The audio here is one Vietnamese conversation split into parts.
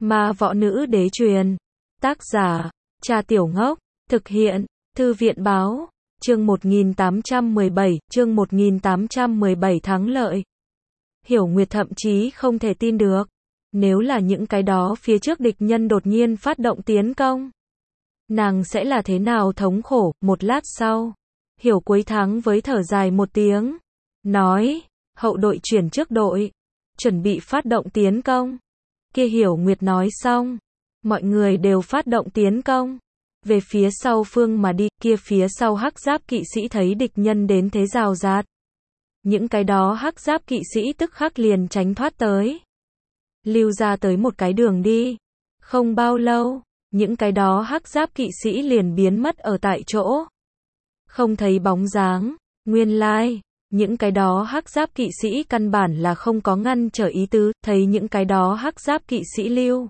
Ma võ nữ đế truyền. Tác giả, Cha Tiểu Ngốc. Thực hiện, Thư viện báo. Chương 1817 thắng lợi. Hiểu Nguyệt thậm chí không thể tin được. Nếu là những cái đó phía trước địch nhân đột nhiên phát động tiến công, nàng sẽ là thế nào thống khổ. Một lát sau, Hiểu cuối tháng với thở dài một tiếng, nói, hậu đội chuyển trước đội, chuẩn bị phát động tiến công. Kia Hiểu Nguyệt nói xong, mọi người đều phát động tiến công, về phía sau phương mà đi. Kia phía sau hắc giáp kỵ sĩ thấy địch nhân đến thế rào rạt, những cái đó hắc giáp kỵ sĩ tức khắc liền tránh thoát tới, lưu ra tới một cái đường đi. Không bao lâu, những cái đó hắc giáp kỵ sĩ liền biến mất ở tại chỗ, không thấy bóng dáng. Nguyên lai, những cái đó hắc giáp kỵ sĩ căn bản là không có ngăn trở ý tứ. Thấy những cái đó hắc giáp kỵ sĩ lưu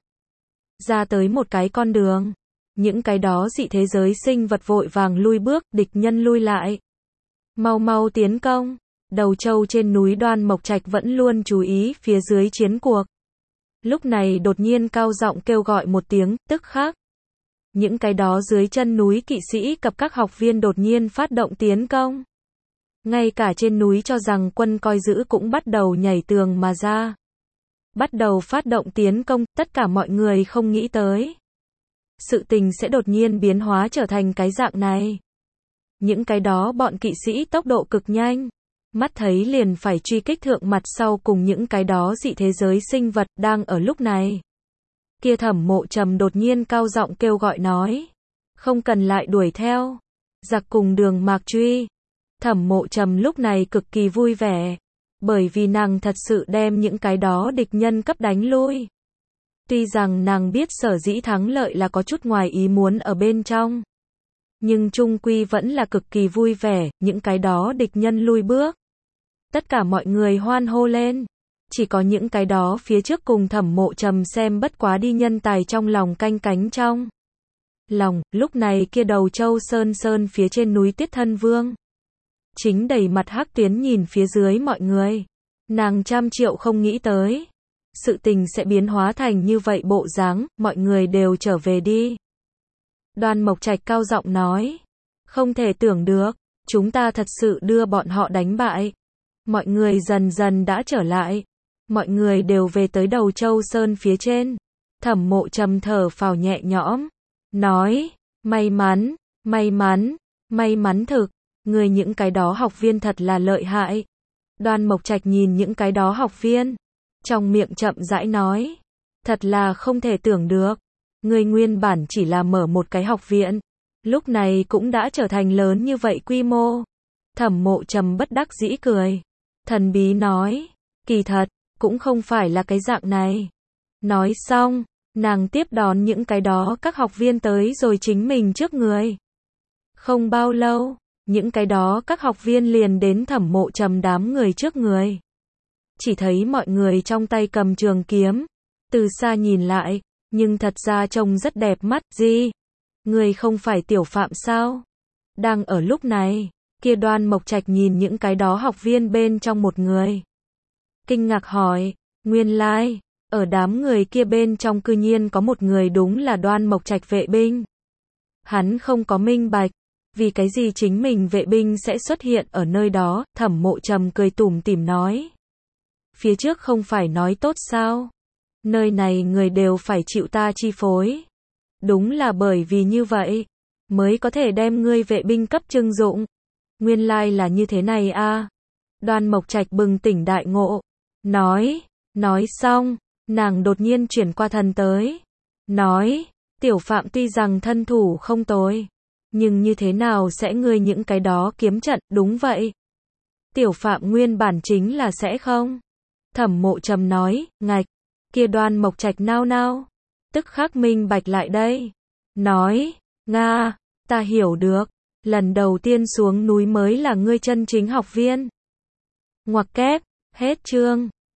ra tới một cái con đường, những cái đó dị thế giới sinh vật vội vàng lui bước. Địch nhân lui lại, mau mau tiến công. Đầu Châu trên núi Đoan Mộc Trạch vẫn luôn chú ý phía dưới chiến cuộc, lúc này đột nhiên cao giọng kêu gọi một tiếng, tức khắc những cái đó dưới chân núi kỵ sĩ cập các học viên đột nhiên phát động tiến công. Ngay cả trên núi cho rằng quân coi giữ cũng bắt đầu nhảy tường mà ra, bắt đầu phát động tiến công. Tất cả mọi người không nghĩ tới sự tình sẽ đột nhiên biến hóa trở thành cái dạng này. Những cái đó bọn kỵ sĩ tốc độ cực nhanh, mắt thấy liền phải truy kích thượng mặt sau cùng những cái đó dị thế giới sinh vật. Đang ở lúc này, kia Thẩm Mộ Trầm đột nhiên cao giọng kêu gọi nói, không cần lại đuổi theo, giặc cùng Đường Mạc truy. Thẩm Mộ Trầm lúc này cực kỳ vui vẻ, bởi vì nàng thật sự đem những cái đó địch nhân cấp đánh lui. Tuy rằng nàng biết sở dĩ thắng lợi là có chút ngoài ý muốn ở bên trong, nhưng chung quy vẫn là cực kỳ vui vẻ. Những cái đó địch nhân lui bước, tất cả mọi người hoan hô lên. Chỉ có những cái đó phía trước cùng Thẩm Mộ Trầm xem bất quá đi nhân tài trong lòng canh cánh trong lòng. Lúc này kia Đầu Châu Sơn phía trên núi Tuyết Thân Vương chính đầy mặt hắc tuyến nhìn phía dưới mọi người. Nàng trăm triệu không nghĩ tới sự tình sẽ biến hóa thành như vậy bộ dáng. Mọi người đều trở về đi. Đoan Mộc Trạch cao giọng nói, không thể tưởng được, chúng ta thật sự đưa bọn họ đánh bại. Mọi người dần dần đã trở lại, mọi người đều về tới Đầu Châu Sơn phía trên. Thẩm Mộ Trầm thở phào nhẹ nhõm, nói, may mắn, may mắn, may mắn thực, người những cái đó học viên thật là lợi hại. Đoan Mộc Trạch nhìn những cái đó học viên, trong miệng chậm rãi nói, thật là không thể tưởng được, người nguyên bản chỉ là mở một cái học viện, lúc này cũng đã trở thành lớn như vậy quy mô. Thẩm Mộ Trầm bất đắc dĩ cười, thần bí nói, kỳ thật cũng không phải là cái dạng này. Nói xong, nàng tiếp đón những cái đó các học viên tới rồi chính mình trước người. Không bao lâu, những cái đó các học viên liền đến Thẩm Mộ Trầm đám người trước người. Chỉ thấy mọi người trong tay cầm trường kiếm, từ xa nhìn lại, nhưng thật ra trông rất đẹp mắt. Gì? Người không phải Tiểu Phạm sao? Đang ở lúc này, kia Đoan Mộc Trạch nhìn những cái đó học viên bên trong một người, kinh ngạc hỏi, nguyên lai, ở đám người kia bên trong cư nhiên có một người đúng là Đoan Mộc Trạch vệ binh. Hắn không có minh bạch, vì cái gì chính mình vệ binh sẽ xuất hiện ở nơi đó. Thẩm Mộ Trầm cười tủm tỉm nói, phía trước không phải nói tốt sao? Nơi này người đều phải chịu ta chi phối. Đúng là bởi vì như vậy, mới có thể đem ngươi vệ binh cấp trưng dụng. Nguyên lai là như thế này a. Đoan Mộc Trạch bừng tỉnh đại ngộ, nói xong, nàng đột nhiên chuyển qua thần tới, nói, Tiểu Phạm tuy rằng thân thủ không tồi, nhưng như thế nào sẽ ngươi những cái đó kiếm trận. Đúng vậy, Tiểu Phạm nguyên bản chính là sẽ không. Thẩm Mộ Trầm nói, ngạch. Kia Đoan Mộc Trạch nao nao, tức khắc minh bạch lại đây, nói, Nga, ta hiểu được, lần đầu tiên xuống núi mới là ngươi chân chính học viên. Ngoặc kép, hết chương.